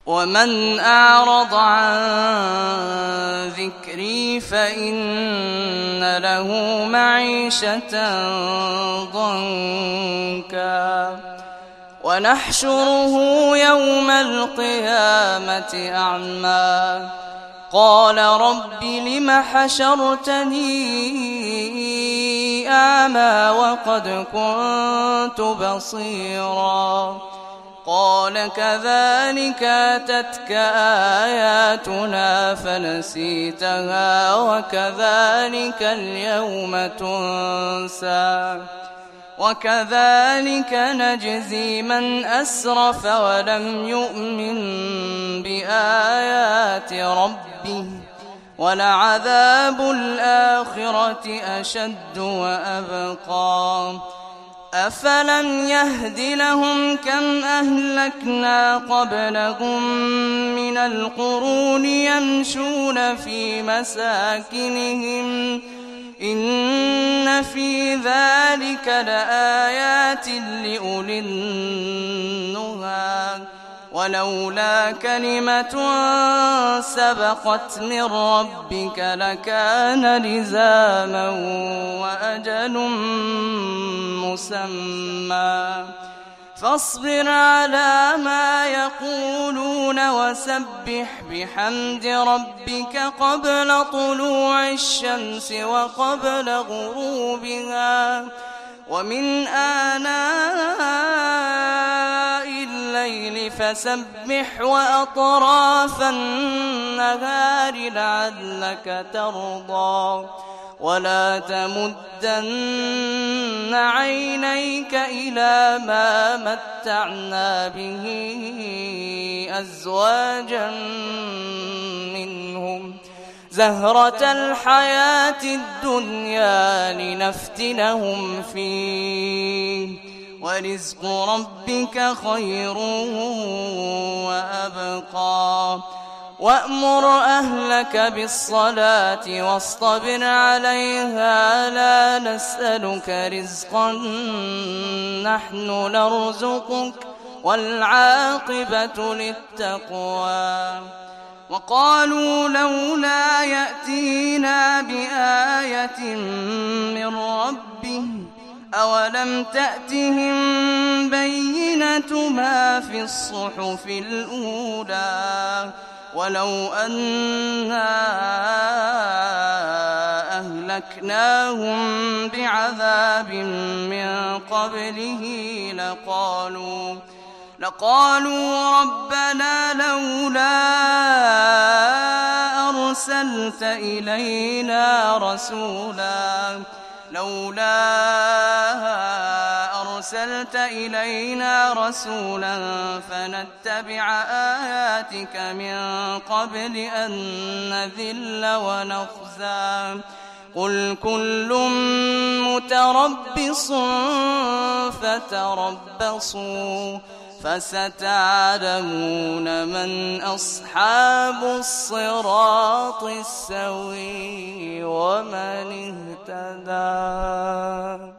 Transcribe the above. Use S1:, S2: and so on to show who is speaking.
S1: ومن أعرض عن ذكري فإن له معيشة ضنكا ونحشره يوم القيامة أعمى قال رب لم حشرتني أعمى وقد كنت بصيرا قال كذلك أتتك آياتنا فنسيتها وكذلك اليوم تنسى وكذلك نجزي من أسرف ولم يؤمن بآيات ربه ولعذاب الآخرة أشد وأبقى أفلم يهد لهم كم أهلكنا قبلهم من القرون يمشون في مساكنهم إن في ذلك لآيات لأولي النهى ولولا كلمة سبقت من ربك لكان لزاما وأجل مسمى فاصبر على ما يقولون وسبح بحمد ربك قبل طلوع الشمس وقبل غروبها ومن آناء الليل فسبح وأطراف النهار لعلك ترضى ولا تمدن عينيك إلى ما متعنا به أزواجا منهم زهرة الحياة الدنيا لنفتنهم فيه ورزق ربك خير وأبقى وأمر أهلك بالصلاة واصطبر عليها لا نسألك رزقا نحن نرزقك والعاقبة للتقوى وقالوا لولا يأتينا بآية من ربه أولم تأتهم بينة ما في الصحف الأولى ولو أنا أهلكناهم بعذاب من قبله لقالوا ربنا لولا أرسلت إلينا رسولا فنتبع آياتك من قبل أن نذل ونخزى قل كل متربص فتربصوا فستعلمون من أصحاب الصراط السوي ومن اهتدى.